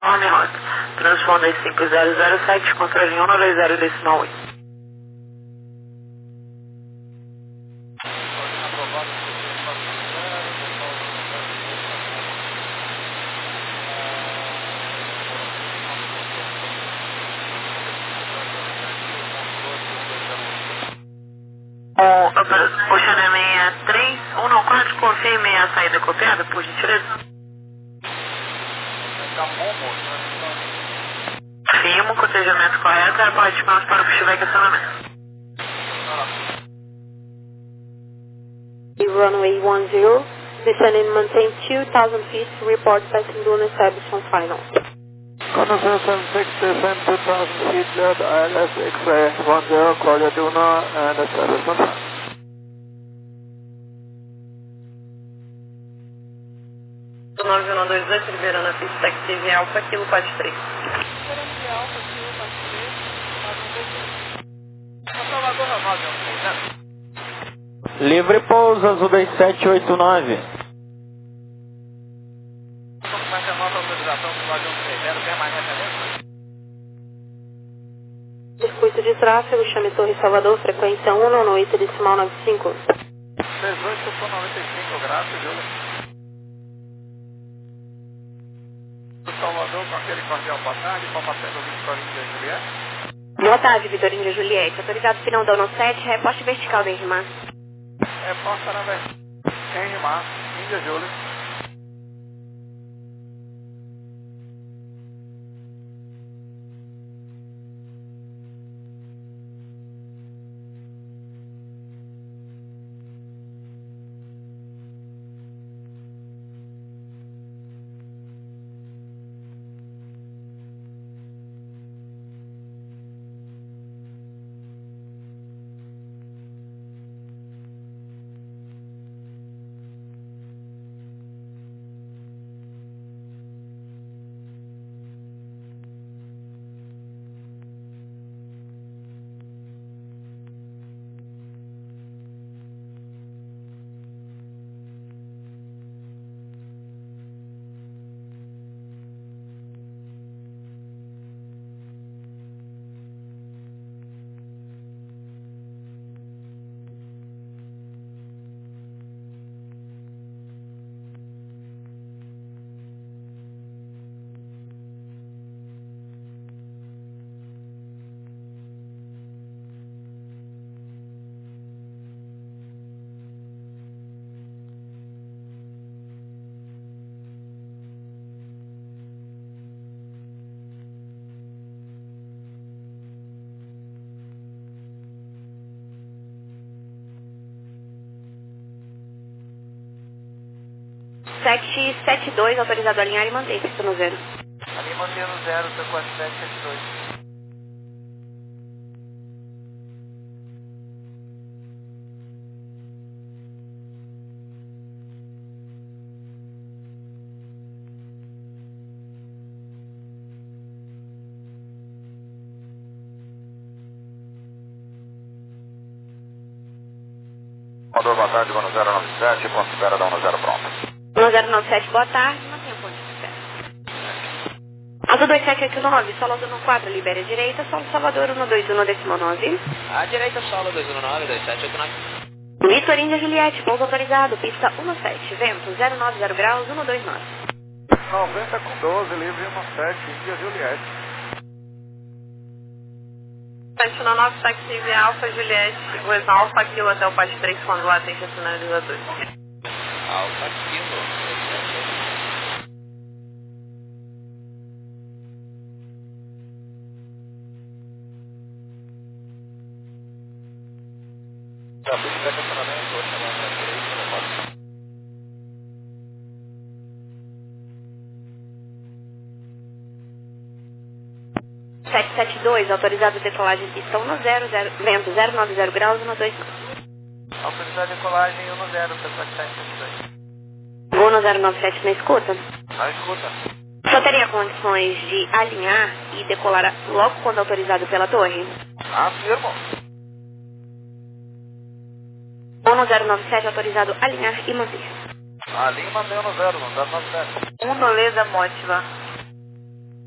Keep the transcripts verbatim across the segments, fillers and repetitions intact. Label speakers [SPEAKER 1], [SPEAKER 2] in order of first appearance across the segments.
[SPEAKER 1] Nome rota. Transponder cinco zero zero sete, controle um dois zero decimal oito. Ocean seis três um quatro, confirme a saída copiada, por gentileza. Firmo, cotejamento correto, aeroporto de Palmas para o festival de acionamento.
[SPEAKER 2] Runway one zero, descending maintain two thousand feet, report passing Duna establishment final.
[SPEAKER 3] Condition seven six, descend two thousand feet, cleared I L S X-ray one zero, Claudia Duna and establishment final.
[SPEAKER 1] nove um dois oito, liberando a pista Taxi Alfa, Kilo quatro três.
[SPEAKER 3] Livre pouso, Azul dois sete oito nove.
[SPEAKER 2] Circuito de tráfego, chame Torre Salvador, frequência um nove oito, decimal nove cinco.
[SPEAKER 3] dezoito por noventa e cinco, graças, Júlia. Salvador com aquele cordial boa tarde, Palmaceno Vitória Índia Juliette.
[SPEAKER 2] Boa tarde, Vitória Índia Juliette. Autorizado final da ONU sete, reposte vertical da Enrimar.
[SPEAKER 3] Reposta na vertical. Enrimar, Índia Júlia.
[SPEAKER 2] sete sete dois, autorizado a alinhar e manter, pista no zero.
[SPEAKER 3] Ali mantendo zero, seu quatro sete sete dois. Mandou boa tarde, Vano zero nove sete, ponto de espera da um zero pronto.
[SPEAKER 2] um zero nove sete, boa tarde, mantenha o ponto de espera. Azul dois sete oito nove, solo um quatro, libere a direita, solo Salvador um dois um, decimal nove.
[SPEAKER 4] À direita, solo dois um nove, dois sete oito nove.
[SPEAKER 2] Vitor Índia Juliette, pouso autorizado, pista um sete, vento zero nove zero graus, um dois nove.
[SPEAKER 3] noventa com doze, livre um sete, Índia Juliette.
[SPEAKER 1] sete um nove, Taxi Alfa, Juliette, Goiás Alfa, Kilo até o Pátio três, quando lá tem sinalizador.
[SPEAKER 4] Alfa Kilo.
[SPEAKER 3] Já fiz estacionamento, vou chamar para três, não pode.
[SPEAKER 2] sete sete dois, autorizado decolagem pista um zero zero, vento zero nove zero graus, um dois nove.
[SPEAKER 3] Autorizado de decolagem um zero, seu quatro sete sete dois.
[SPEAKER 2] Voo no zero nove sete na escuta.
[SPEAKER 3] Na escuta.
[SPEAKER 2] Só teria condições de alinhar e decolar logo quando autorizado pela torre?
[SPEAKER 3] Afirmo.
[SPEAKER 2] Voo no zero nove sete, autorizado alinhar e manter.
[SPEAKER 3] Ali mandei no zero, no zero nove sete.
[SPEAKER 1] Um Noleza Mótiva.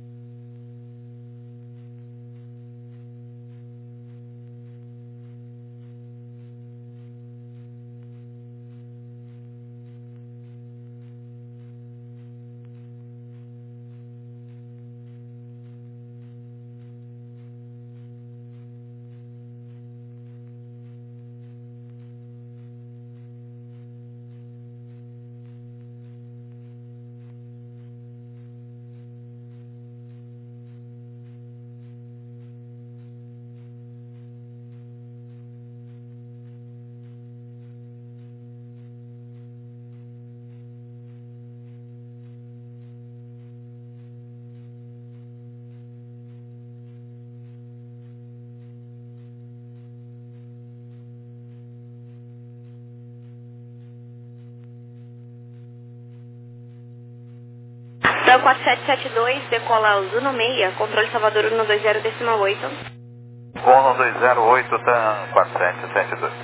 [SPEAKER 2] Hotel quatro sete sete dois, decola Zuno seis, controle Salvador um dois zero decimal oito.
[SPEAKER 5] um dois zero oito, TAM quatro sete sete dois.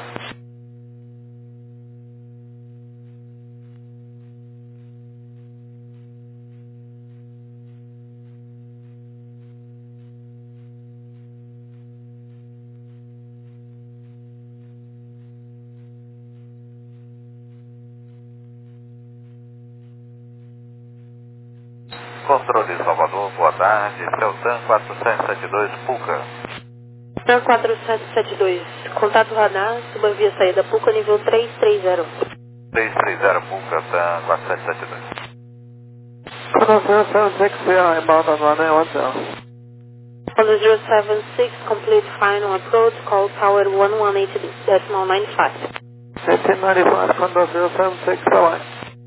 [SPEAKER 5] Controle Salvador, boa tarde, seu TAM quatro sete sete dois, Puca.
[SPEAKER 6] TAM quatro sete sete dois, contato radar, suba via saída Puca, nível três três zero.
[SPEAKER 5] três três zero, Puca, TAM quatro sete sete dois.
[SPEAKER 3] Condor zero seven six, we are inbound on runway one zero.
[SPEAKER 6] Condor zero seven six, complete final approach, call tower one one eight decimal nine five.
[SPEAKER 3] eighteen ninety-five, Condor zero seven six, bye-bye.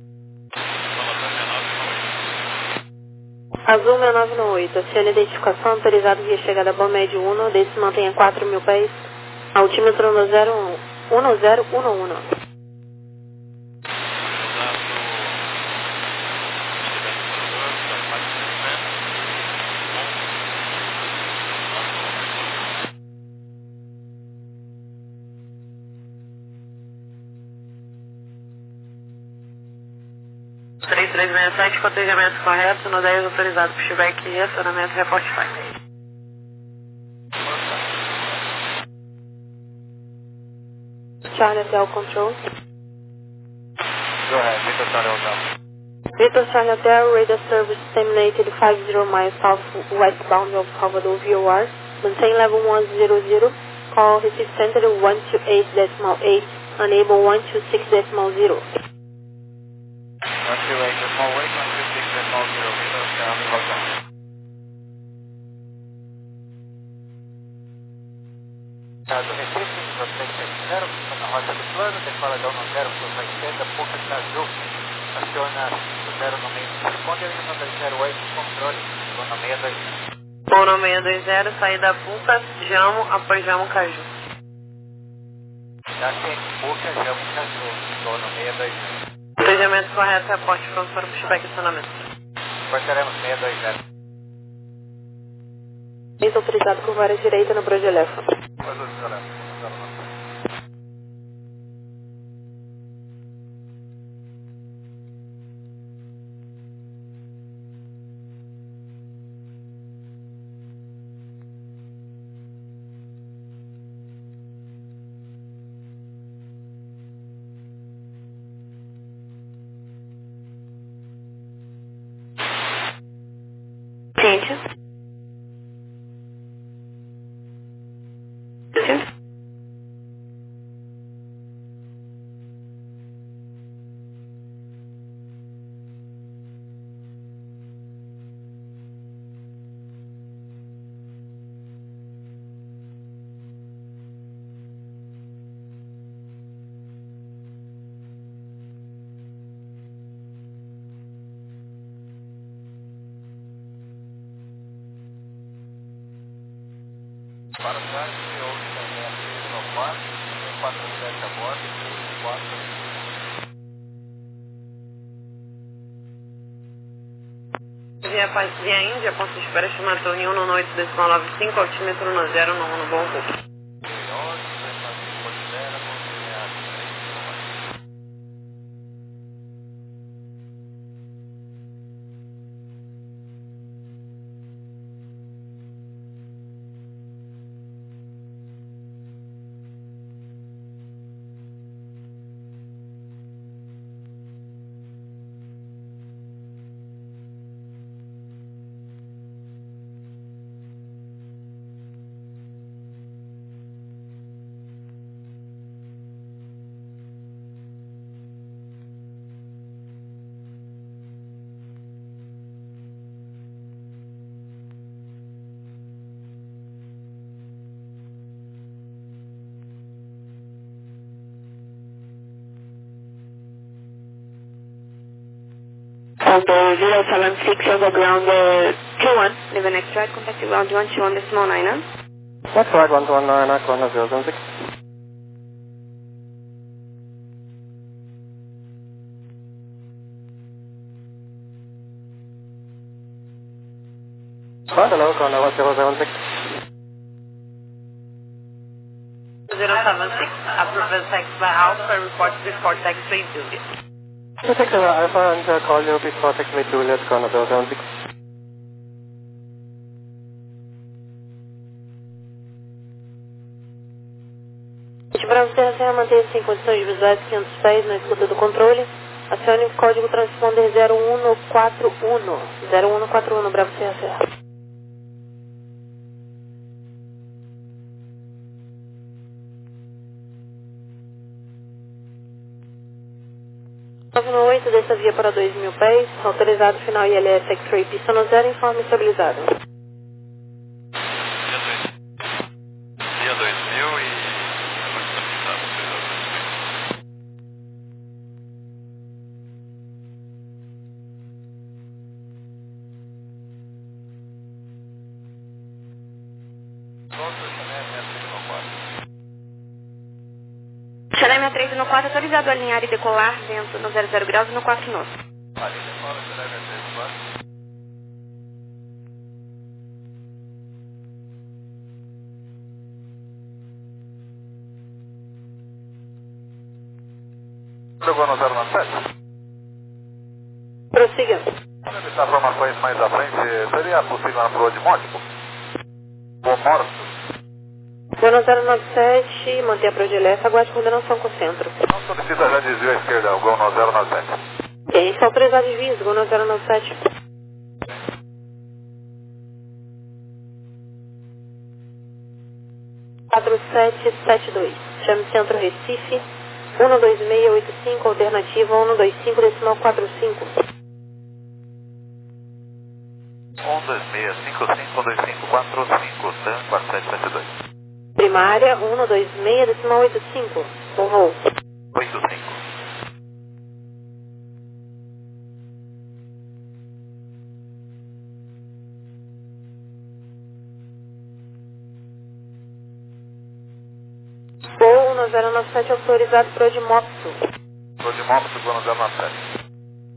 [SPEAKER 6] Azul seis nove oito, oceano identificação, autorizado via chegada Bom Médio um, desse mantenha quatro mil pés, altímetro um zero um zero um um.
[SPEAKER 1] três três seis sete, cotejamento correto, no dez autorizado, pushback e acionamento report fine.
[SPEAKER 6] Charlie Hotel Control.
[SPEAKER 5] Go ahead, Victor Charlie Hotel.
[SPEAKER 6] Victor Charlie Hotel, radar service terminated five zero miles south westbound of Salvador V O R. Maintain level one zero zero, call receive center one two eight decimal eight, enable one two six decimal zero.
[SPEAKER 5] one two eight decimal eight, one two six decimal zero, Victor Charlie Hotel. Caso Recife, você zero, na rota do plano, decola da um zero, para a esquerda, Puca está azul, aciona o zero no meio, responde a linha dois zero oito, controle, zona seis dois zero.
[SPEAKER 1] Uno seis dois zero, saída Puca, Jamo, após Jamo Caju.
[SPEAKER 5] Já tem Puca, Jamo, Caju, zona seis dois zero.
[SPEAKER 1] Cotejamento correto, report pronto para o pushback e acionamento.
[SPEAKER 5] Portaremos seis dois zero.
[SPEAKER 6] Isso autorizado por várias direita no Brogelefo.
[SPEAKER 5] Pois o senhor,
[SPEAKER 2] Gente.
[SPEAKER 5] para o gás, eu também aqui no quatro, quatro sete a bordo, três quatro.
[SPEAKER 1] Via, Paz- via Índia, ponto de espera, estimação um no oito decimal nove cinco, altímetro no zero no um, bom voo.
[SPEAKER 2] Control zero seven six over ground uh, two one, leave an next ride, contact ground one two one decimal nine, huh?
[SPEAKER 3] That's right, one one nine, Condor zero seven six. Hello, Conor one zero seven six.
[SPEAKER 1] zero seven six, approved text by Alpha, report before taxiway Juliet.
[SPEAKER 3] Protect Alpha and uh, call you before taxiway Juliet, Conor zero seven six.
[SPEAKER 6] Bravo Serra Serra, mantenha-se em condições visuais quinhentos pés na escuta do controle. Acione o código transponder zero um quatro um. zero um quatro um, Bravo Serra Serra. nove um oito, dessa via para dois mil pés. Autorizado final I L S X-Ray pista no zero, informe estabilizado.
[SPEAKER 7] Dia dois mil e...
[SPEAKER 2] Chanel sessenta e três no quatro, autorizado a alinhar e decolar, vento no zero zero graus e no quatro knots.
[SPEAKER 5] Jogou no zero nove sete?
[SPEAKER 6] Prossiga.
[SPEAKER 5] Quando ele está informações mais à frente, seria possível na rua de Mótico? Ou Morto?
[SPEAKER 6] Gono zero nove sete, mantenha a Prodilessa, aguarde coordenação com o centro.
[SPEAKER 5] Não solicita já desvio à esquerda, o Gono zero nove sete.
[SPEAKER 6] Ok, está autorizado de vias, Gono zero nove sete. quatro sete sete dois, chame Centro Recife, um dois seis oito cinco, alternativa um dois cinco, decimal quatro cinco.
[SPEAKER 5] um dois seis cinco cinco dois cinco quatro cinco, TAM quatro sete sete dois.
[SPEAKER 6] Primária um dois seis, decimal oito cinco. Bom voo.
[SPEAKER 5] oito cinco.
[SPEAKER 6] Voo um zero nove sete autorizado para o Odimopso.
[SPEAKER 5] Odimopso, Gono zero nove sete.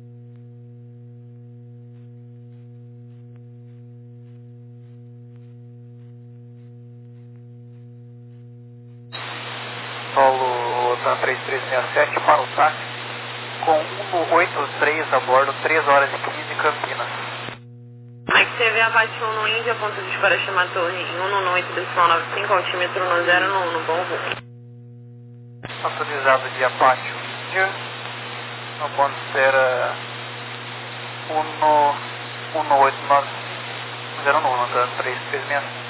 [SPEAKER 5] Paulo TAM três três seis sete para o táxi com um oito três a bordo, três horas e quinze, Campinas.
[SPEAKER 1] Mike C V abate um no Índia, ponto de despacho na torre em um oito, decimal nove cinco, altímetro no zero um, no bom voo.
[SPEAKER 5] Autorizado de Apache Índia, no ponto será um oito nove zero um, no TAM três três seis sete.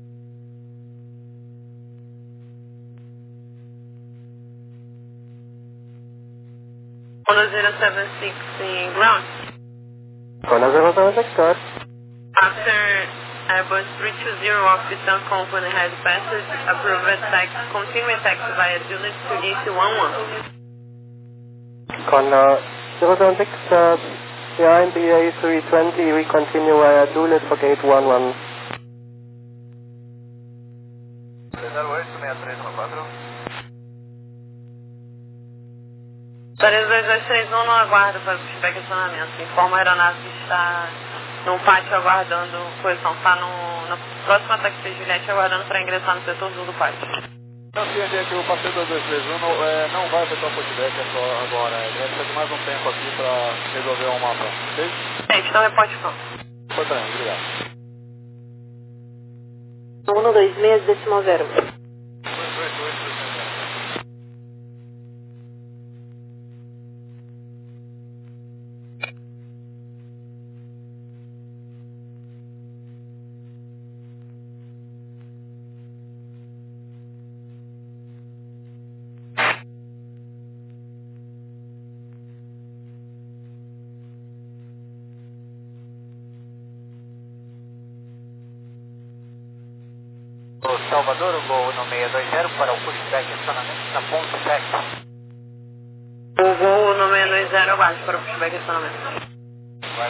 [SPEAKER 1] Gono zero seven six in ground.
[SPEAKER 3] Conor zero seven six, card.
[SPEAKER 1] After Airbus three two zero off the Sun Company has passed, approved tax, continue tax via Juliet to D C one one.
[SPEAKER 3] Conor zero seven six, uh, behind the A three twenty, we continue via Juliet for gate one one.
[SPEAKER 5] zero oito seis três um quatro.
[SPEAKER 1] Paris dois dois seis um, no aguardo para o feedback acionamento. Informa a aeronave que está no pátio aguardando, posição está no, na próxima taxi Juliette aguardando para ingressar no setor sul do pátio.
[SPEAKER 5] Então, ciente é que o passeio dois dois três um não, é, não vai afetar o feedback é só agora. Ele vai precisar de mais um tempo aqui para resolver um mapa, ok?
[SPEAKER 1] Gente, então reporte pronto.
[SPEAKER 5] Foi bem, obrigado.
[SPEAKER 6] um dois seis, decimal zero.
[SPEAKER 5] Salvador, o Gol no seis dois zero para o pushback acionamento na ponte sete.
[SPEAKER 1] O voo no seis dois zero aguarde para o feedback acionamento.
[SPEAKER 5] Vai.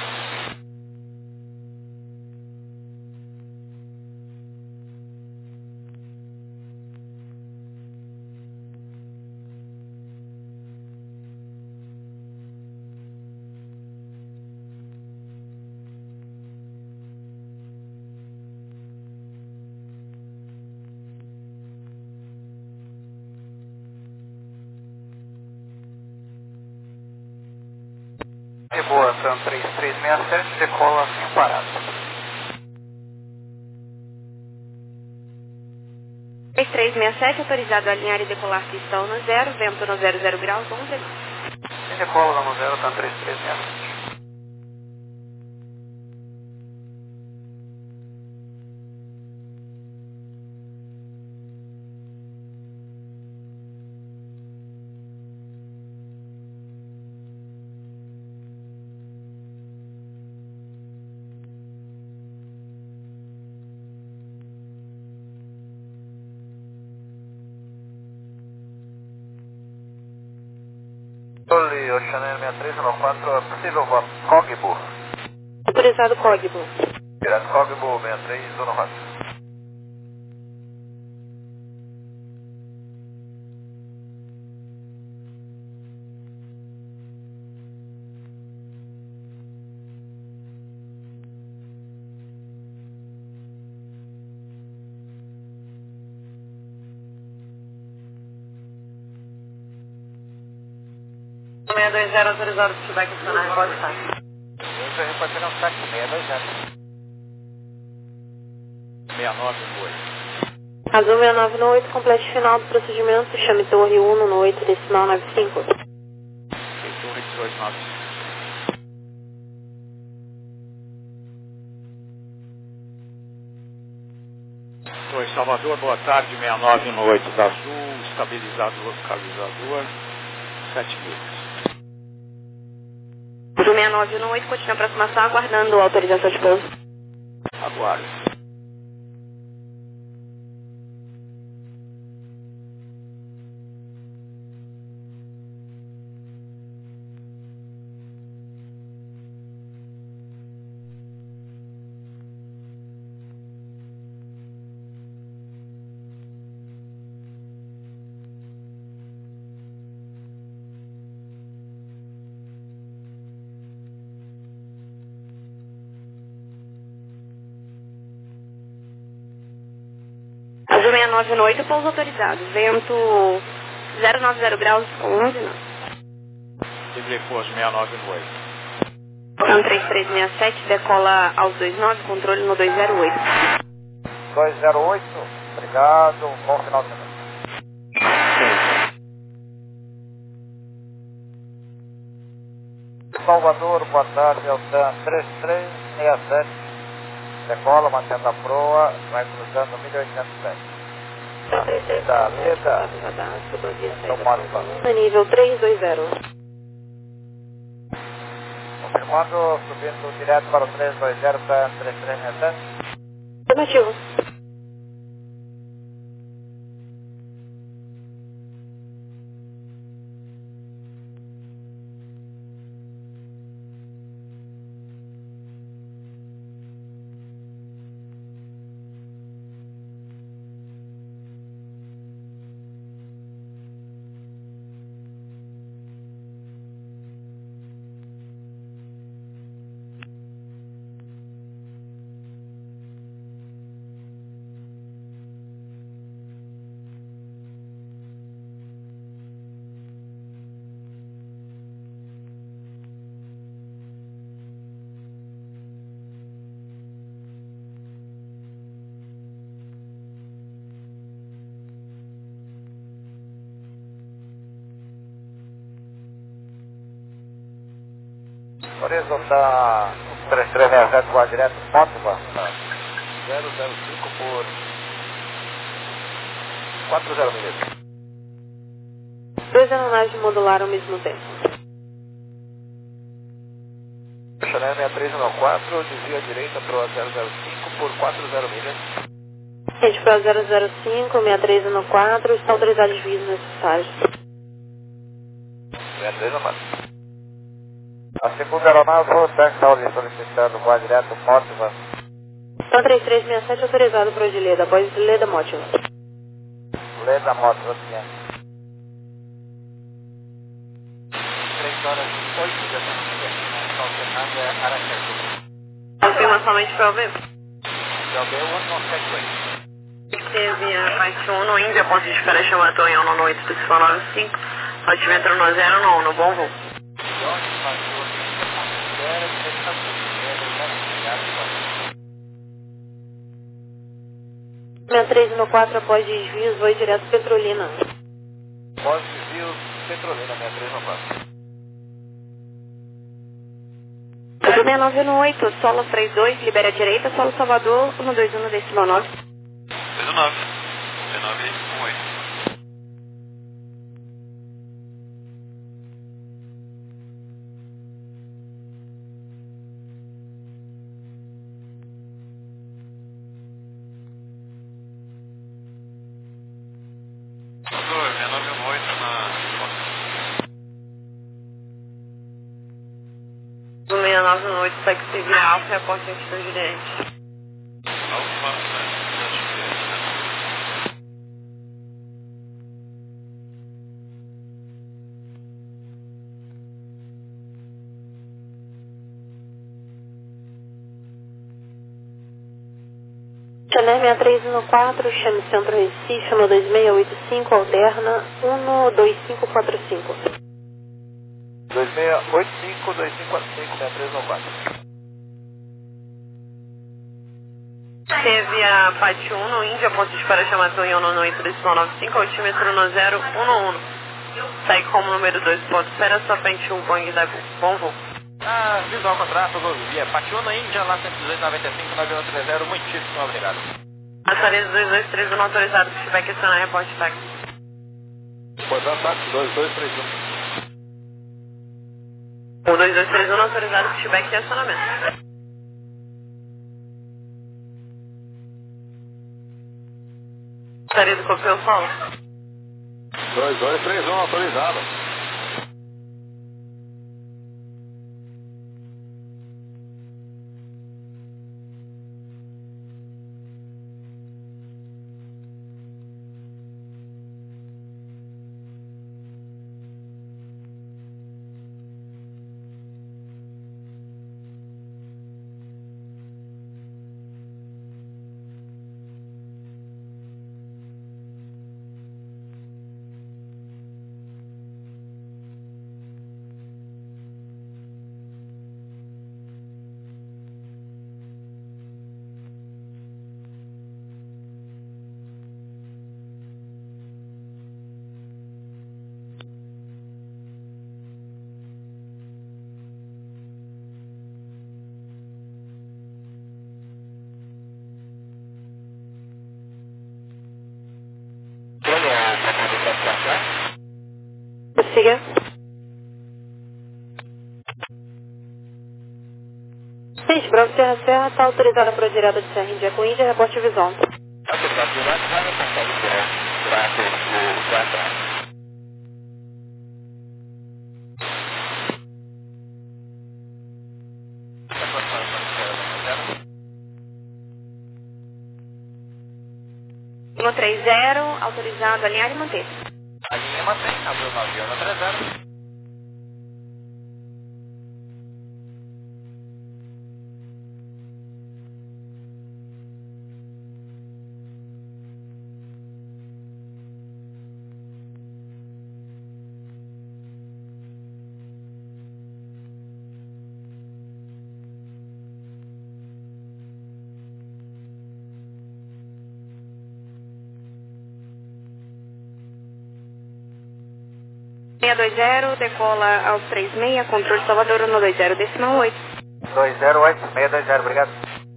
[SPEAKER 5] Lisboa, Sun três três seis sete, decola sem parada.
[SPEAKER 2] três três seis sete, autorizado a alinhar e decolar pistão no zero, vento no zero zero graus, onze knots.
[SPEAKER 5] Sem decola no zero, Sun três três seis sete. Oli, Ocean sessenta e três nove quatro, possível voar Cogbo.
[SPEAKER 6] Autorizado Cogbo.
[SPEAKER 5] Direto Cogbo sessenta e três nove quatro.
[SPEAKER 1] seis dois zero autorizado para feedback adicionar, pode estar.
[SPEAKER 5] Eu já pode ter um saque seis dois zero. seis nove oito.
[SPEAKER 6] Azul seis nove oito, complete final do procedimento, chame torre um no oito, decimal nove cinco.
[SPEAKER 5] Torre dois nove. Torre Salvador, boa tarde, seis nove oito da Azul, estabilizado localizador, sete milhas.
[SPEAKER 2] Do seis nove oito, continua a aproximação, aguardando a autorização de pouso.
[SPEAKER 5] Aguarde.
[SPEAKER 2] Azul seis nove oito, pouso autorizado. Vento zero nove zero graus, onze knots.
[SPEAKER 5] Libre força seis nove oito.
[SPEAKER 2] Sun três três seis sete, decola aos dois nove, controle no dois zero oito.
[SPEAKER 5] dois zero oito, obrigado, bom final de semana. Salvador, boa tarde, Altan três três seis sete, decola, mantendo a proa, vai cruzando mil e oitocentos pés. Da Leda,
[SPEAKER 6] Nível três dois zero.
[SPEAKER 5] confirmando, subindo direto para o três dois zero para três três seis sete.
[SPEAKER 6] Afirmativo.
[SPEAKER 5] Horizon está três três seis sete, voar direto, Mótiva, zero zero cinco por quatro zero milhas.
[SPEAKER 6] Dois aeronaves de modular ao mesmo tempo.
[SPEAKER 5] Chanel seis três nove quatro, desvio à direita para o zero zero cinco por quatro zero milhas.
[SPEAKER 6] Rede para zero zero cinco, seis três nove quatro, está autorizado de vias necessários.
[SPEAKER 5] seis três nove quatro. A segunda aeronave, o Texas solicitando voar direto, Mótiva.
[SPEAKER 6] Então três três seis sete autorizado para o de Leda, após Leda Mótiva.
[SPEAKER 5] Leda Mótiva, sim. três horas e oito de atendimento, Aracaju.
[SPEAKER 1] Confirma somente para o V.
[SPEAKER 5] P B um nove sete oito.
[SPEAKER 1] Teve a parte um no Índia, ponto de espera chama Torre um no oito, decimal nove cinco, altímetro no zero no um, no bom voo.
[SPEAKER 5] Jorge,
[SPEAKER 6] seis três um quatro, após desvios, voo direto Petrolina.
[SPEAKER 5] Após desvios, Petrolina, seis três um quatro.
[SPEAKER 2] Tudo seis nove um oito, solo trinta e dois, libera a direita, solo Salvador, cento e vinte e um, decimal nove.
[SPEAKER 7] dois nove. seis nove um oito. seis nove um oito na...
[SPEAKER 1] Do seis nove um oito, segue seguir Alfa e a porta de Juliette.
[SPEAKER 7] Alfa,
[SPEAKER 6] Chanel seis três um quatro, chame Centro Recife, um dois seis oito cinco, alterna um dois cinco quatro cinco.
[SPEAKER 5] dois seis oito cinco, dois cinco quatro cinco, seis três um quatro.
[SPEAKER 1] Teve a Pati um, Índia, ponto de para chamado Yono oito decimal nove cinco, altímetro no zero um um. Sai como número dois, ponto espera, sua frente um, Boeing da bom voo.
[SPEAKER 5] Ah, visual contrato, via Patiuna, Índia, lá cento e dezoito, noventa e cinco, nove um três zero, muitíssimo obrigado.
[SPEAKER 1] Passaria dois dois três um autorizado, se tiver questionar, reporte táxi.
[SPEAKER 5] Bordão táxi dois dois três um.
[SPEAKER 1] O dois dois três um autorizado, feedback e acionamento. Gostaria do copel solo?
[SPEAKER 5] dois dois três um autorizado.
[SPEAKER 6] Siga. Gente, Bravo Serra Serra está autorizada para a direita de Serra Índia com Índia, reporte visão.
[SPEAKER 2] um três zero, autorizado, alinhar e manter.
[SPEAKER 5] A linha mantém, abriu nove um três zero.
[SPEAKER 2] seis dois zero, decola aos trinta e seis, controle Salvador um dois zero, decimal oito.
[SPEAKER 5] dois zero oito, seis dois zero, obrigado.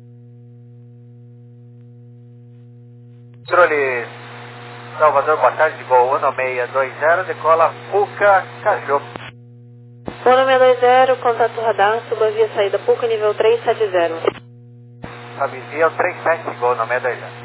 [SPEAKER 5] Controle Salvador, boa tarde, voo um seis dois zero, decola Puca, Caju.
[SPEAKER 6] um seis dois zero, contato radar, suba via saída Puca, nível três sete zero.
[SPEAKER 5] Sobe via três sete, voo um seis dois zero.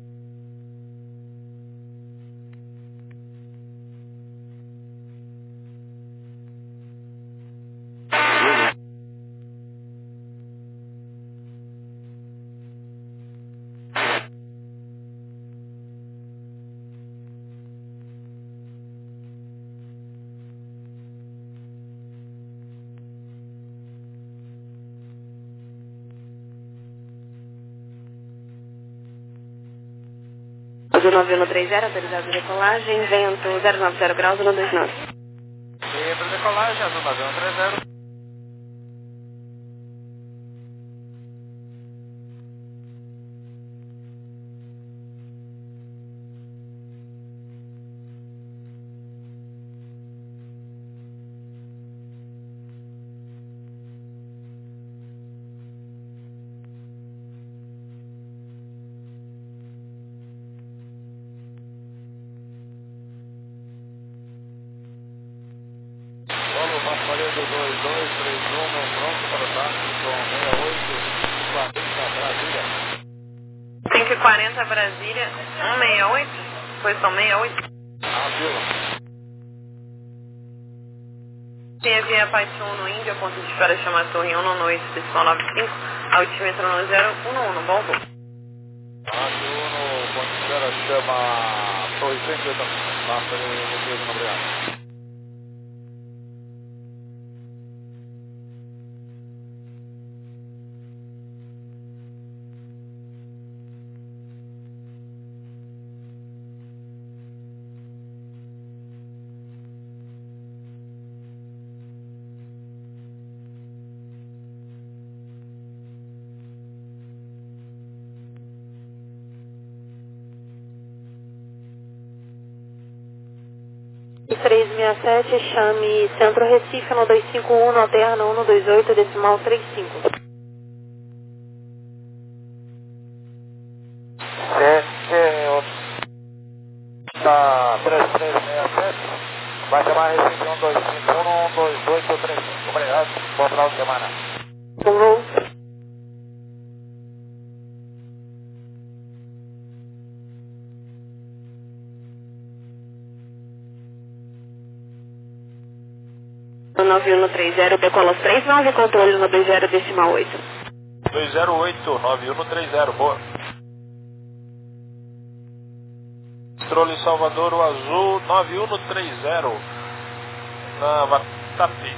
[SPEAKER 2] Azul nove um três zero, autorizado de decolagem, vento zero nove zero graus, um dois nove.
[SPEAKER 5] Livre decolagem, azul nove um três zero.
[SPEAKER 1] quarenta Brasília, cento e sessenta e oito, posição sessenta e oito.
[SPEAKER 5] Ah, viu?
[SPEAKER 1] Tem via Apache um no Índia, ponto de espera chama Torre um no oito, decimal noventa e cinco, altímetro no zero um um, bom voo.
[SPEAKER 5] Ah, no ponto de espera chama Torre cento e oito, lá pelo mesmo, obrigado.
[SPEAKER 6] três seis sete, chame Centro Recife no dois cinco um, no alterna um dois oito, decimal trinta e cinco.
[SPEAKER 5] Sete, tá, três três seis sete, vai chamar Recife um dois cinco um, um dois oito três cinco, obrigado, bom final de semana.
[SPEAKER 6] Bom voo. nove um três zero, decola três nove, controle no dois zero, decimal oito.
[SPEAKER 5] dois zero oito, nove um três zero, boa. Controle Salvador, o azul, nove um três zero, na Vatapi.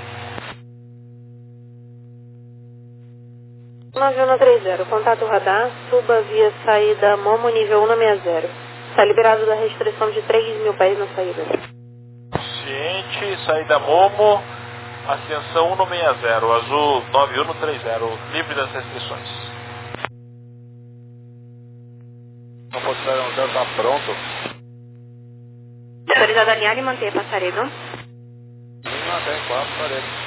[SPEAKER 6] nove um três zero, contato radar, suba via saída Momo, nível um sessenta. Está liberado da restrição de três mil pés na saída.
[SPEAKER 5] Ciente, saída Momo, ascensão cento e sessenta, azul nove um três zero, livre das restrições. Não pode sair, não deve estar pronto.
[SPEAKER 2] Autorizado a alinhar e manter passaredo.
[SPEAKER 5] Não tem quatro paredes.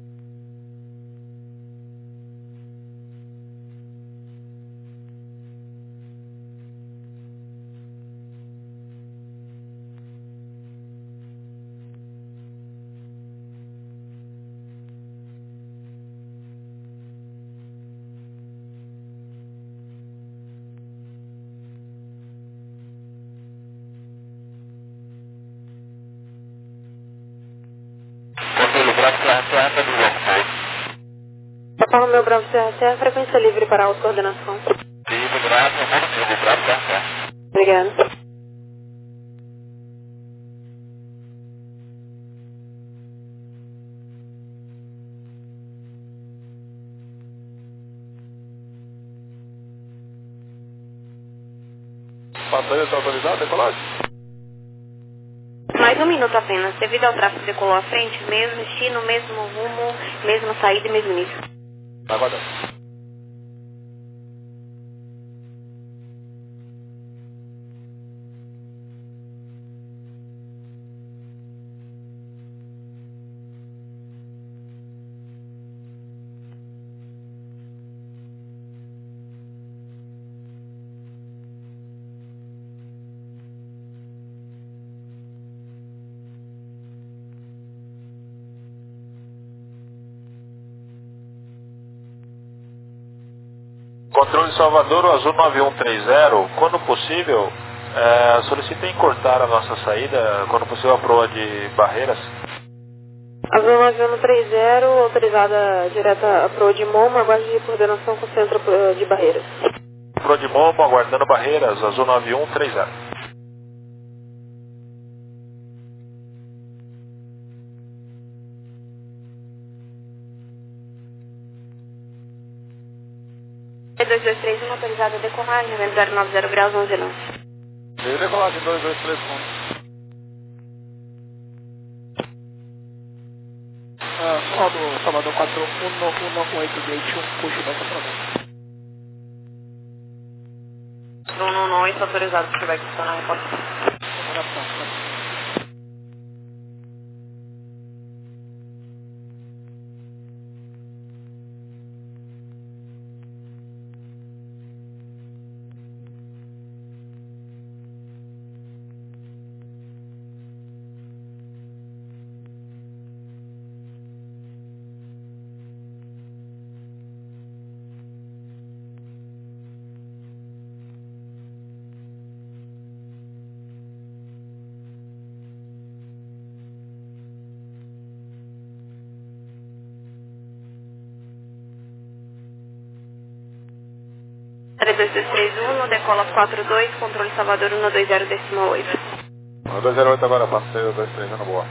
[SPEAKER 6] Paulo meu Bravo Serra Serra, frequência livre para autocoordenação.
[SPEAKER 5] Livre, Bravo, meu Bravo Serra.
[SPEAKER 6] Obrigado.
[SPEAKER 5] Patrulha está autorizada, decolagem?
[SPEAKER 2] Mais um minuto apenas. Devido ao tráfego que decolou à frente, mesmo destino, mesmo rumo, mesma saída e mesmo nível.
[SPEAKER 5] Aguardando. Controle Salvador, o azul nove um três zero, quando possível, é, solicitem cortar a nossa saída, quando possível a proa de barreiras.
[SPEAKER 6] Azul nove um três zero, autorizada direta a proa de Momo, aguarde de coordenação com o centro de barreiras.
[SPEAKER 5] Proa de Momo, aguardando barreiras, azul nove um três zero.
[SPEAKER 2] dois dois três um, autorizado a decolar, noventa zero nove zero graus, onze nove.
[SPEAKER 5] E decolagem dois dois três um.
[SPEAKER 3] Ah, só do Salvador quatro um um oito gate um, puxa o estacionamento.
[SPEAKER 1] Bruno não está autorizado se tiver que estacionar em porta.
[SPEAKER 2] dois dois três um, decola quatro dois, controle Salvador um dois zero decimal oito.
[SPEAKER 3] um dois zero oito agora, passeio dois três um, boa.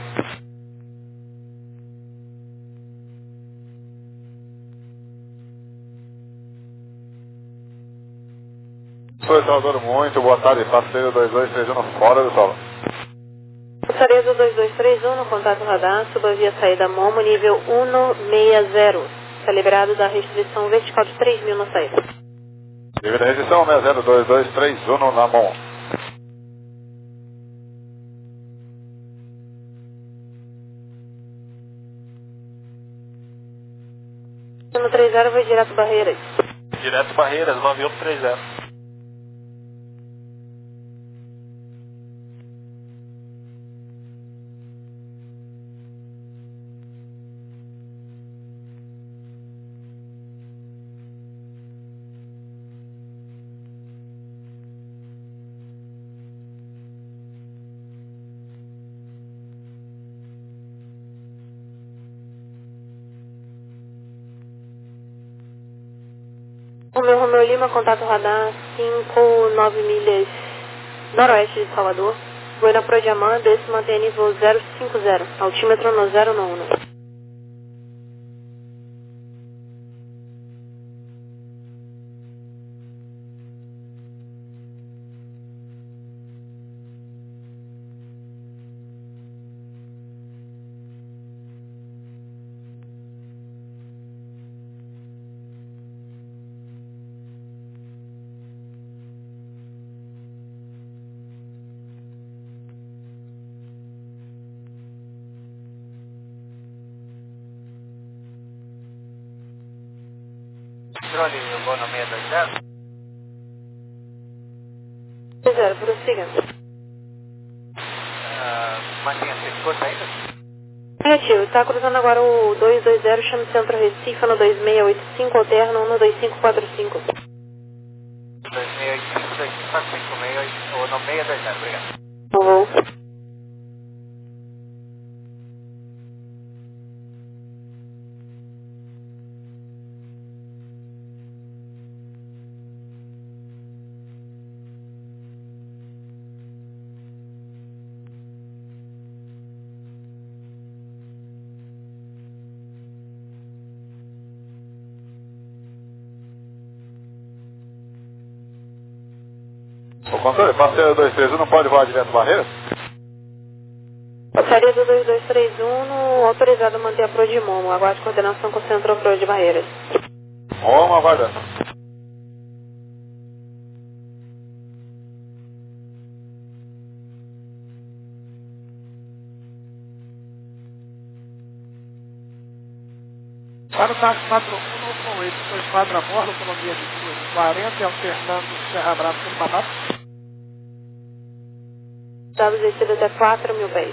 [SPEAKER 3] Sou Salvador, muito boa tarde, passeio dois dois três um, fora do solo.
[SPEAKER 6] Passaria do dois dois três um, no contato radar, suba via saída Momo, nível cento e sessenta. Está liberado da restrição vertical de três mil na saída.
[SPEAKER 3] Nível da restrição seis zero dois dois três um na mão.
[SPEAKER 6] No três zero vai direto Barreiras.
[SPEAKER 3] Direto Barreiras, nove um três zero.
[SPEAKER 6] O meu Romeu Lima, contato radar cinco nove milhas noroeste de Salvador. Buena Pro Diamante, esse mantém nível zero cinco zero, altímetro no zero no um.
[SPEAKER 5] Controle, eu vou no seis dois zero.
[SPEAKER 6] seis zero, prossiga.
[SPEAKER 5] Uh, mantenha esse esforço ainda?
[SPEAKER 6] Negativo, está cruzando agora o dois dois zero, chama Centro Recife no dois seis oito cinco, alterno um dois cinco quatro cinco.
[SPEAKER 5] dois seis oito cinco, dois cinco quatro cinco, ou no seis dois zero, obrigado.
[SPEAKER 6] Vou.
[SPEAKER 3] O controle, passeio dois três um, não pode voar direto Barreiras?
[SPEAKER 6] Passaria do dois dois três um, autorizado a manter a Pro de Momo. Aguarde coordenação com o Centro Pro de Barreiras.
[SPEAKER 3] Momo, aguardando.
[SPEAKER 8] Para o táxi quatro um, com oito dois quatro a bordo, autonomia de duas quarenta, alternando Serra Brava com Batata.
[SPEAKER 6] W descida até quatro mil pés.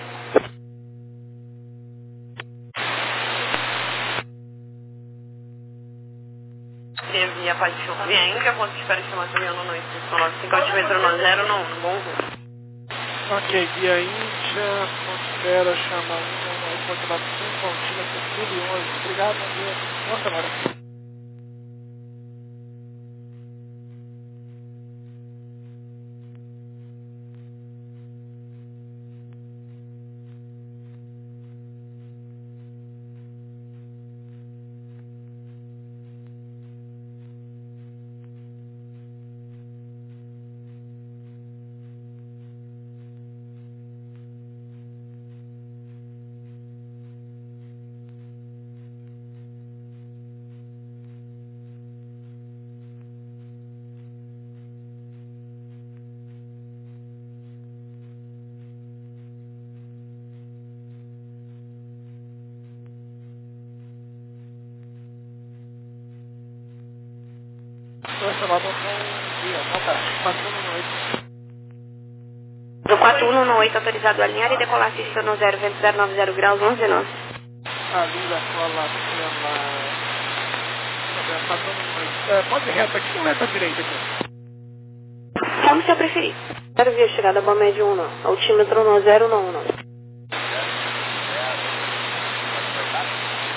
[SPEAKER 1] Via Paz de Chuva, via Índia, ponto de espera de estimação no nove cinco, altímetro no zero no um, bom voo.
[SPEAKER 8] Ok, via Índia, ponto de espera, chama um, ponto nove cinco, altímetro tudo e onze. Obrigado, bom dia. Nossa, agora. Oi, Salvador, bom dia, boa tarde. quatro um no oito.
[SPEAKER 2] Do quatro um no oito, autorizado a alinhar e decolar pista no zero vento zero nove zero graus, onze nove.
[SPEAKER 8] Ali da cola pela... quatro um no oito. É, pode ir reto aqui ou reto à direita aqui?
[SPEAKER 2] Como o senhor preferir.
[SPEAKER 6] Zero via chegada, boa média um, altímetro no zero no um.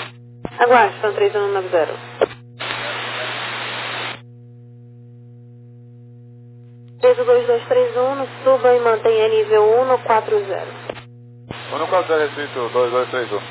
[SPEAKER 6] Aguarde, são três um nove zero. Peso dois dois três um, suba e mantenha nível um no quatro zero.
[SPEAKER 3] um no quatro zero, restrito dois dois três um.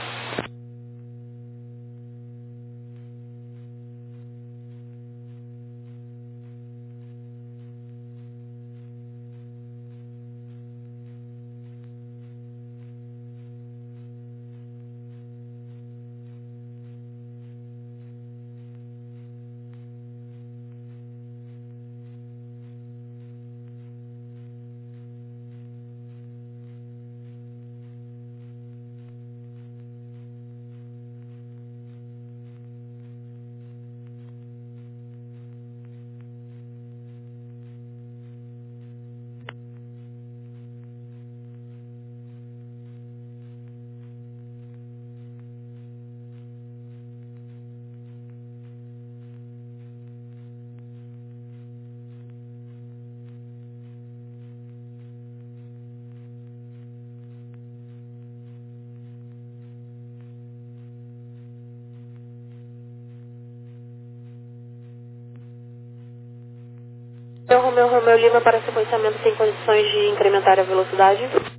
[SPEAKER 6] Então, Romeu, Romeu Lima, para sequenciamento tem condições de incrementar a velocidade?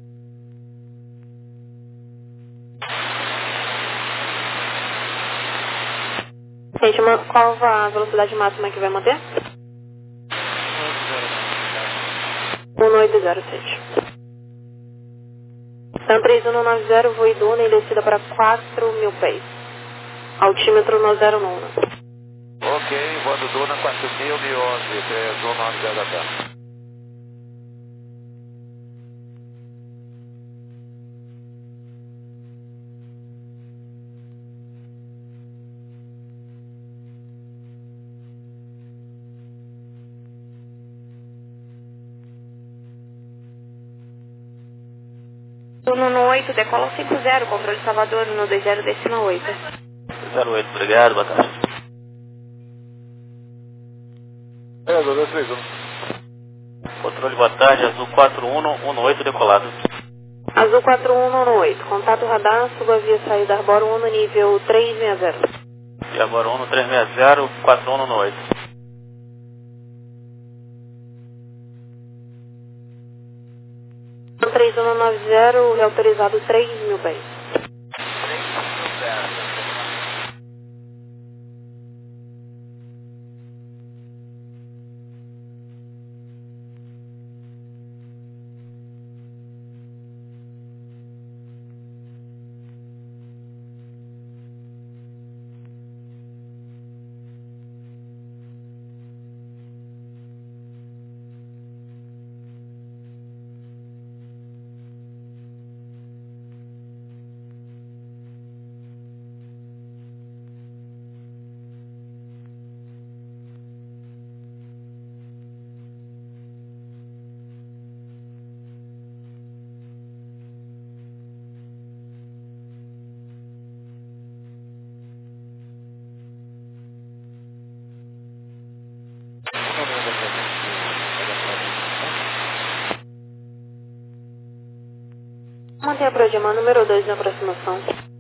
[SPEAKER 6] Gente, uma, qual a velocidade máxima que vai manter? um oito zero sete. Então, três um nove zero, voo Iduna em descida para quatro mil pés. Altímetro no zero nove.
[SPEAKER 3] Ok, voando Duna quatro mil, mil onze, três um nove zero da Terra.
[SPEAKER 2] Turno no oito, decola cinco zero, controle Salvador, no dois zero, desce no oito.
[SPEAKER 9] zero oito, obrigado, boa tarde.
[SPEAKER 3] É, dois dois três um.
[SPEAKER 9] Controle, boa tarde, azul quatro um um oito, decolado.
[SPEAKER 6] Azul quatro um um oito, contato radar, suba via saída Arboro um no nível três seis zero.
[SPEAKER 9] E agora um no três seis zero, quatro um um oito.
[SPEAKER 6] três um nove zero, autorizado três mil pés. Mantenha a Prodimar número dois na aproximação.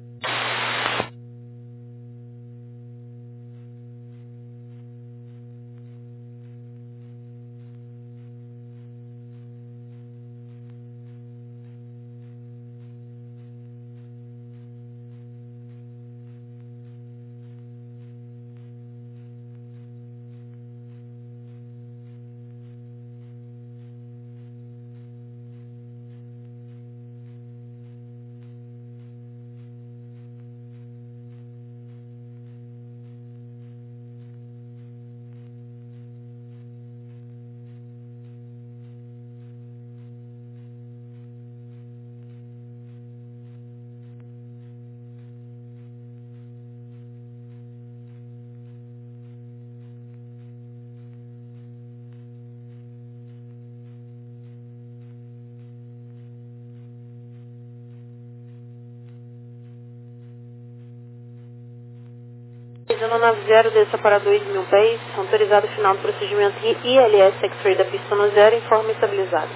[SPEAKER 6] três um nove zero, desça para dois mil pés, autorizado final do procedimento I L S X-Ray da pista no zero, em forma estabilizada.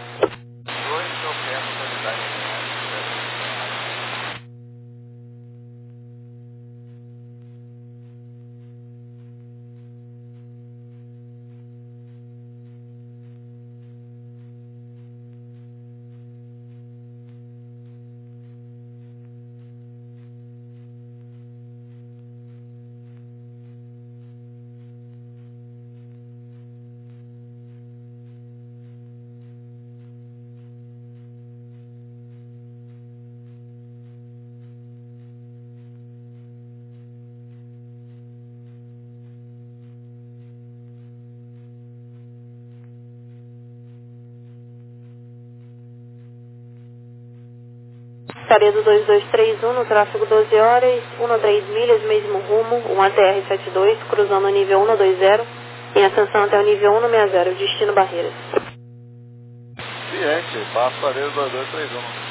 [SPEAKER 6] estaria do dois dois três um no tráfego doze horas, treze milhas, mesmo rumo, um A T R setenta e dois, cruzando o nível cento e vinte, em ascensão até o nível cento e sessenta, destino Barreiras.
[SPEAKER 3] Ciente, passo parede dois dois três um.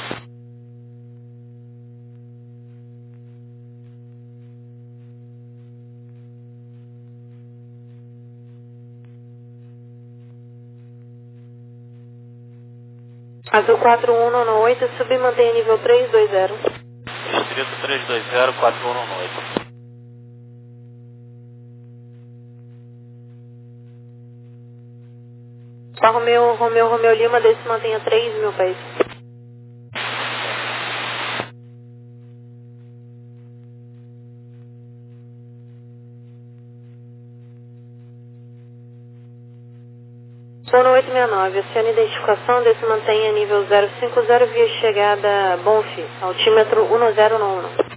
[SPEAKER 6] Azul quatro um um oito, sub e mantenha nível três dois zero.
[SPEAKER 9] Distrito três dois zero, quatro um um oito.
[SPEAKER 6] Só Romeu, Romeu, Romeu Lima, desse mantenha três mil pés. Sono oito seis nove, acione identificação, desse mantenha nível zero cinco zero, via chegada Bonfi, altímetro um zero um um.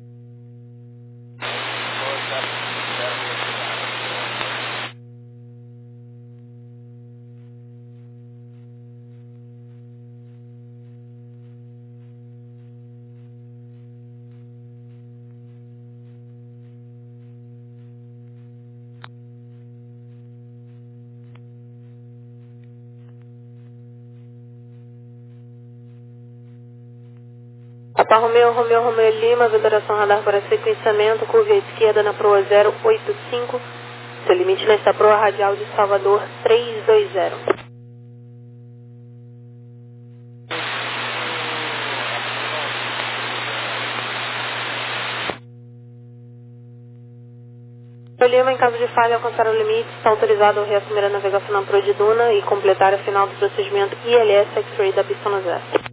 [SPEAKER 6] Papa Romeu, Romeu, Romeu Lima, vibração radar para sequenciamento, curva à esquerda na proa zero oito cinco, seu limite nesta proa radial de Salvador três dois zero. Romeu Lima, em caso de falha, alcançar o limite, está autorizado a reassumir a navegação na proa de Duna e completar a final do procedimento I L S X-Ray da pista zero.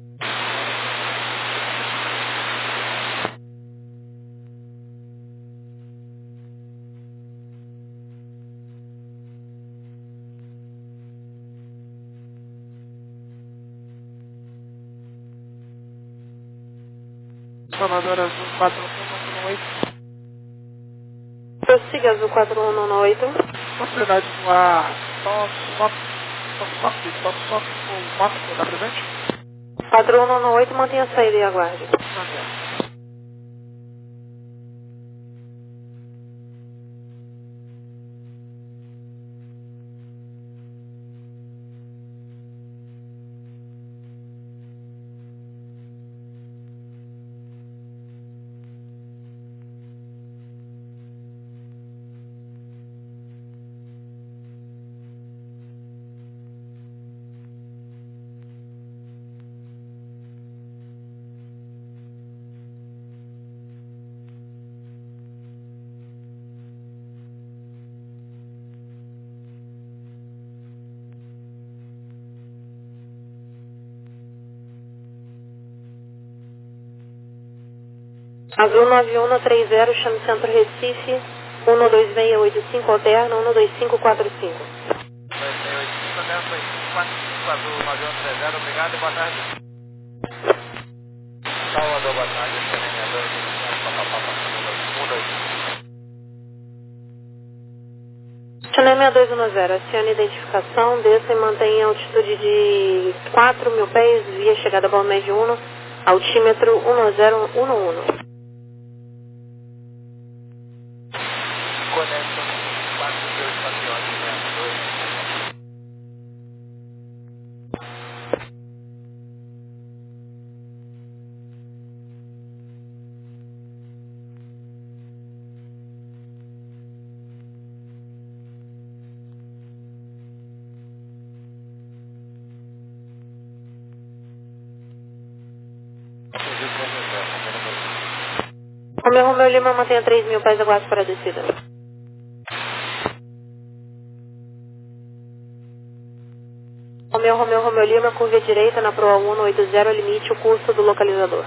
[SPEAKER 8] Salvador Azul quatro um um oito.
[SPEAKER 6] Prossiga Azul quatro um um oito.
[SPEAKER 8] Possibilidade de voar só, só, só, só, só, só, o máximo está presente?
[SPEAKER 6] quatro um um oito, mantenha a saída e aguarde.
[SPEAKER 8] Mantém.
[SPEAKER 6] Azul nove um três zero, chame Centro Recife, um dois seis oito cinco, alterna um dois cinco quatro cinco.
[SPEAKER 5] dois seis oito cinco, alterna dois cinco quatro cinco, Azul nove um três zero, obrigado e boa tarde. Salvador, boa tarde, excelente, um dois cinco.
[SPEAKER 6] Chame seis dois um zero, acione identificação, desça e mantenha a altitude de quatro mil pés, via chegada Balmed um, altímetro um zero um um.
[SPEAKER 5] Conexão quatro dois quatro dois.
[SPEAKER 6] Romeu, Romeu Lima, mantenha três mil pés, aguarde para a descida. Romeu, Romeu, Romeu Lima, curva direita na proa um oito zero, limite o curso do localizador.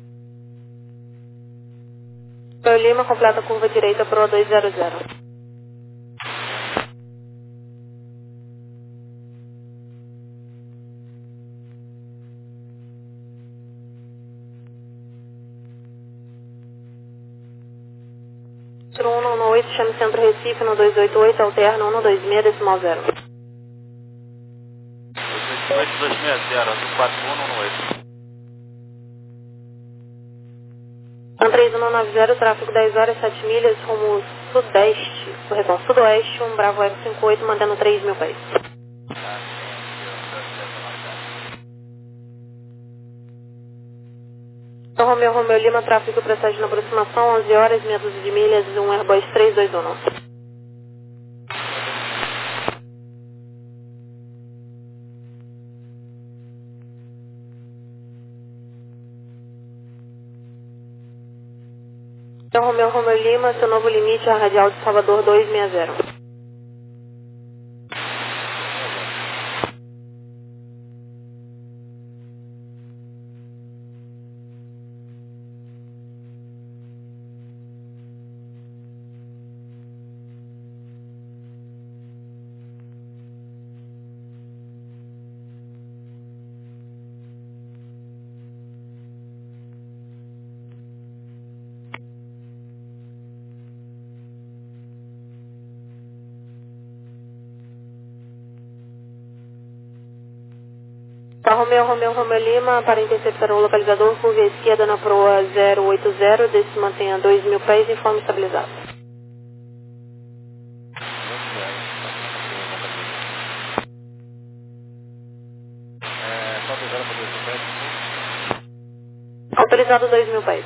[SPEAKER 6] Romeu Lima, completa a curva direita proa dois zero zero. um um oito, chame Centro Recife no dois oito oito, alterna um dois seis, decimal zero.
[SPEAKER 9] dois oito dois seis zero, quatro um um oito.
[SPEAKER 6] um três um nove zero, tráfego dez horas, sete milhas, rumo sudeste, correção sudoeste, um Bravo F cinquenta e oito, mantendo três mil pés. Então, Romeu, Romeu Lima, tráfego procede na aproximação, onze horas, meia dúzia de milhas, um Airbus três dois um. Então, Romeu, Romeu Lima, seu novo limite é a radial de Salvador dois seis zero. Tá, Romeu, Romeu, Romeu Lima, para interceptar o localizador, curva esquerda na proa zero oito zero, desce mantenha dois mil pés em forma estabilizada. Autorizado dois mil pés.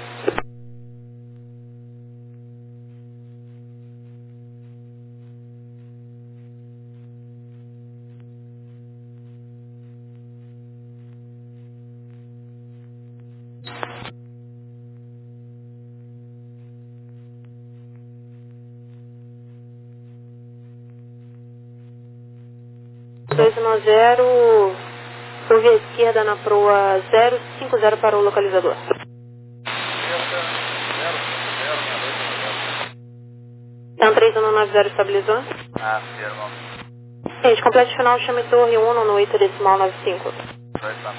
[SPEAKER 6] dois um zero, curva esquerda na proa zero cinco zero para o localizador. Então, três um nove zero estabilizou.
[SPEAKER 5] Ah, firma.
[SPEAKER 6] Gente, complete final, chame torre um no oito decimal nove cinco.
[SPEAKER 5] Dois tá.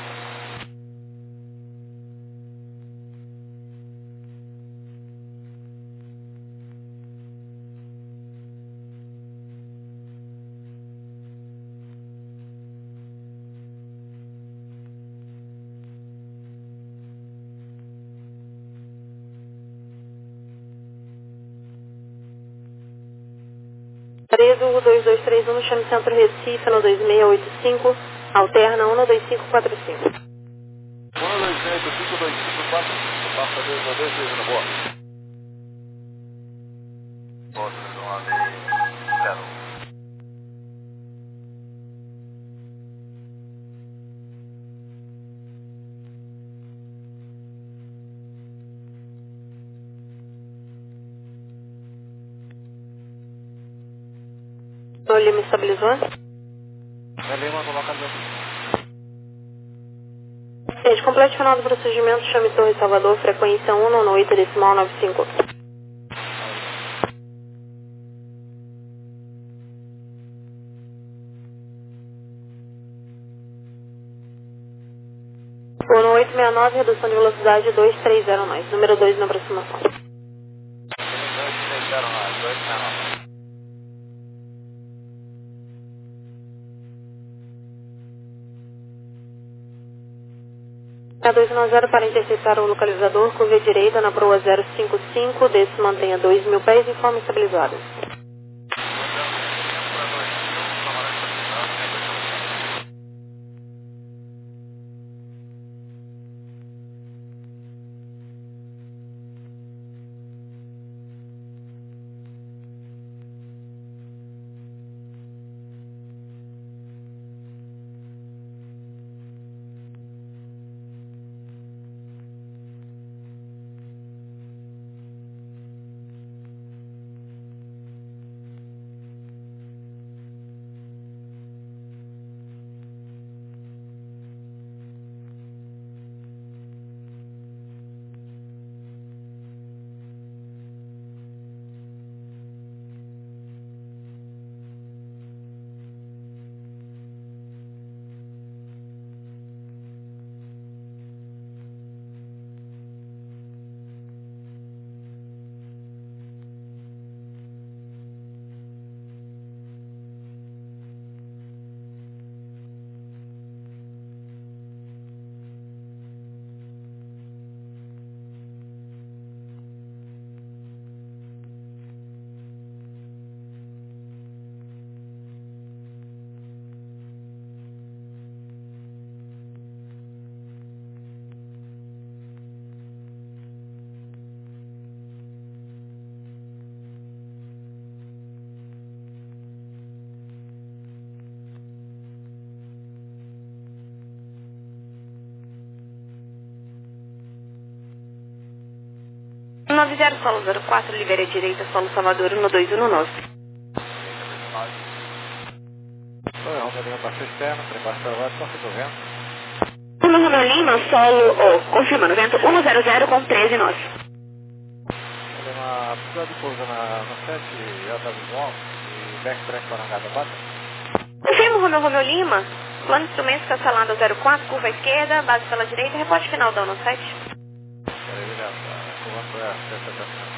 [SPEAKER 6] Preso dois dois três um, chame Centro Recife no dois seis oito cinco, alterna um dois cinco quatro cinco.
[SPEAKER 5] um dois seis oito cinco dois cinco quatro cinco, passa dois dois dois três no boa. Outro nove zero.
[SPEAKER 6] O Lima estabilizou.
[SPEAKER 5] Lima colocando.
[SPEAKER 6] Gente, complete final do procedimento, chame Torre Salvador, frequência um no oito decimal nove cinco. O no oito seis nove, redução de velocidade dois três zero mais, número dois na aproximação.
[SPEAKER 5] dois três zero nove, dois seis nove.
[SPEAKER 6] A dois um zero para interceptar o localizador, curva direita na proa zero cinco cinco, desce mantenha dois mil pés em forma estabilizada.
[SPEAKER 2] nove zero, solo zero quatro, libere a direita, solo Salvador, um dois um nove.
[SPEAKER 5] Oi, Romeu Lima, passo externo, prepasso salvado, confirma o vento.
[SPEAKER 2] um Romeu Lima, solo, oh, confirmando, vento um zero zero com treze nós.
[SPEAKER 5] Lima, precisa de pouso na, no sete, alta visual e backtrack para a Angada Bata.
[SPEAKER 2] Confirmo, Romeu Romeu Lima, plano de instrumentos cancelado zero quatro, curva esquerda, base pela direita, reporte final down no sete.
[SPEAKER 5] Peraí, já, a curva foi a seta até final.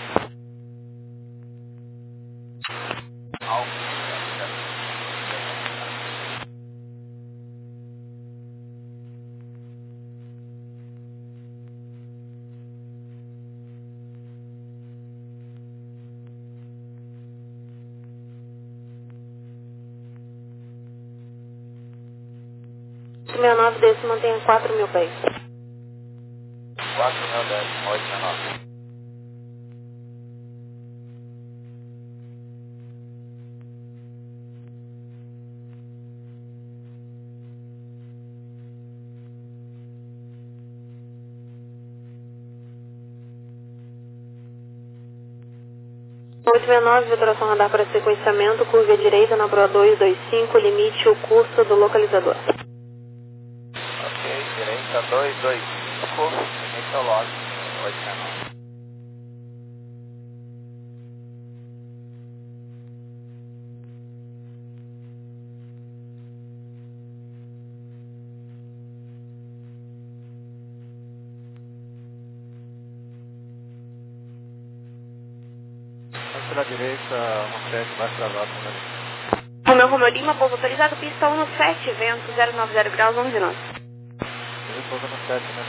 [SPEAKER 6] oito seis nove desse mantenha quatro mil pés.
[SPEAKER 5] quatro mil dez, oito seis nove.
[SPEAKER 6] oito seis nove, vibração radar para sequenciamento, curva direita na Proa dois dois cinco, limite o curso do localizador.
[SPEAKER 5] Ok, direita dois dois cinco, limite ao log, oito seis nove. Pela direita, um sete, mais travado, né?
[SPEAKER 2] Romeu Romeu Lima, pouso autorizado, pista um sete, vento zero nove zero graus, onze nós.
[SPEAKER 5] Ele pousa no sete, né?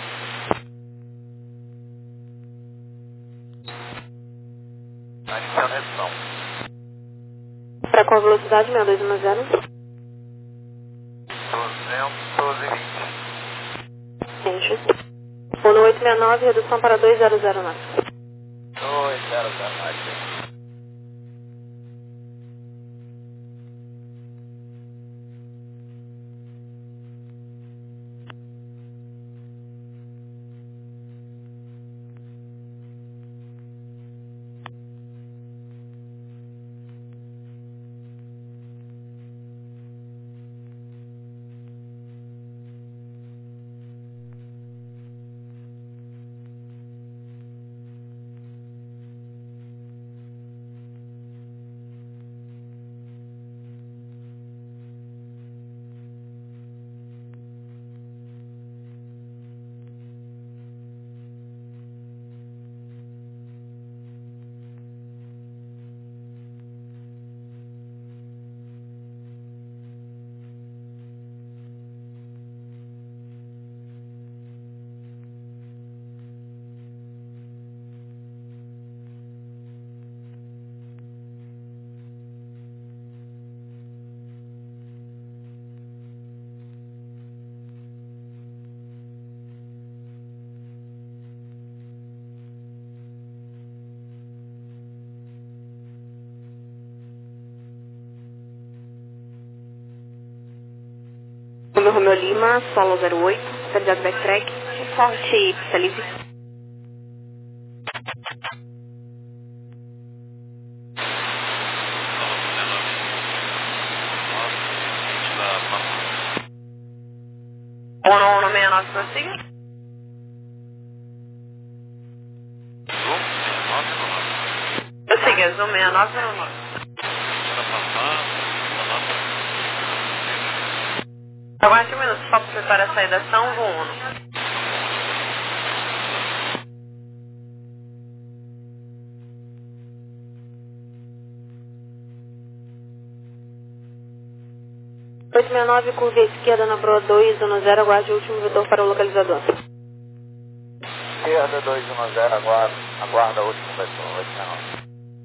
[SPEAKER 5] Tá iniciando a redução.
[SPEAKER 6] Para qual velocidade? seis dois um zero.
[SPEAKER 5] duzentos e vinte.
[SPEAKER 6] Enche. Ono oito seis nove, redução para dois zero zero nove.
[SPEAKER 5] dois zero zero nove.
[SPEAKER 2] Romeu Romeu Lima, solo zero oito, autorizado backtrack, forte pista livre.
[SPEAKER 1] Ono Ono seis nove, prossiga. Prossiga, Zoom seis nove zero nove. Aguarde um minuto, só para preparar a saída da São João.
[SPEAKER 6] oito seis nove, curva esquerda na Proa dois um zero, aguarde o último vetor para o localizador.
[SPEAKER 5] Esquerda dois um zero, aguarda, aguarda o último vetor, oito seis nove.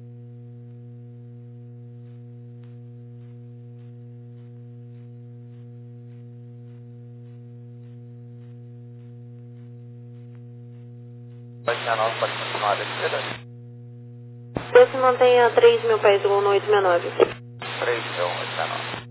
[SPEAKER 5] oito seis nove, pode continuar a descida?
[SPEAKER 6] Desce mantenha três mil pés, Ono oito seis nove.
[SPEAKER 5] três mil, oito seis nove.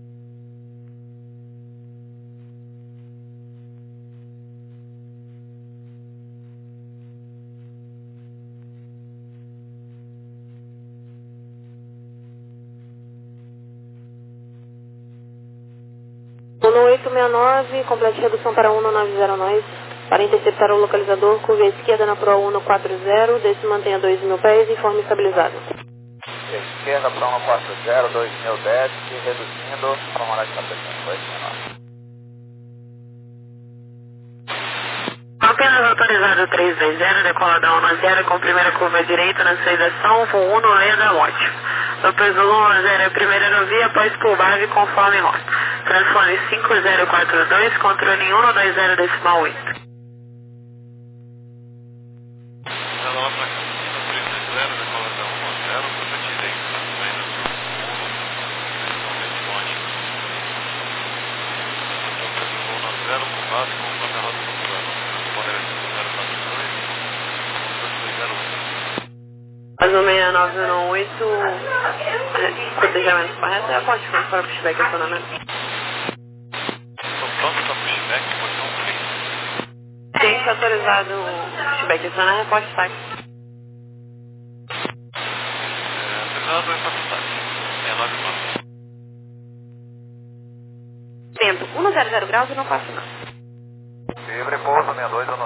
[SPEAKER 6] um oito seis nove, complete redução para um nove zero nós. Para interceptar o localizador, curva à esquerda na Pro um quatro zero, desce mantenha dois mil pés e forma estabilizada.
[SPEAKER 5] Esquerda para um quatro zero, dois mil desce, reduzindo, formulário de estabelecimento dois seis nove.
[SPEAKER 1] Apenas autorizado três dois zero, decola da um zero com primeira curva à direita na saídação, voo um no leia da Watch. Lopes um zero é a primeira aerovia após por base conforme rota. Transfone cinco zero quatro dois, controle um dois zero decimal oito.
[SPEAKER 7] Ela lá pra Campina, três dois zero, decola da um zero, curva direita, saída sul, um, Watch. Lopes um zero com base conforme a rota do plano. Transponder cinco zero quatro dois, dois dois zero oito.
[SPEAKER 1] Azul seis nove um oito, cotejamento correto, pode ficar para o pushback acionamento.
[SPEAKER 7] Estou pronto para pushback, portão três.
[SPEAKER 1] Tem que autorizado o pushback acionamento, repórte táxi.
[SPEAKER 7] Autorizado é para táxi, seis nove quatro.
[SPEAKER 2] Vento, um zero zero graus e não passa não.
[SPEAKER 5] Livre, pouso, seis dois um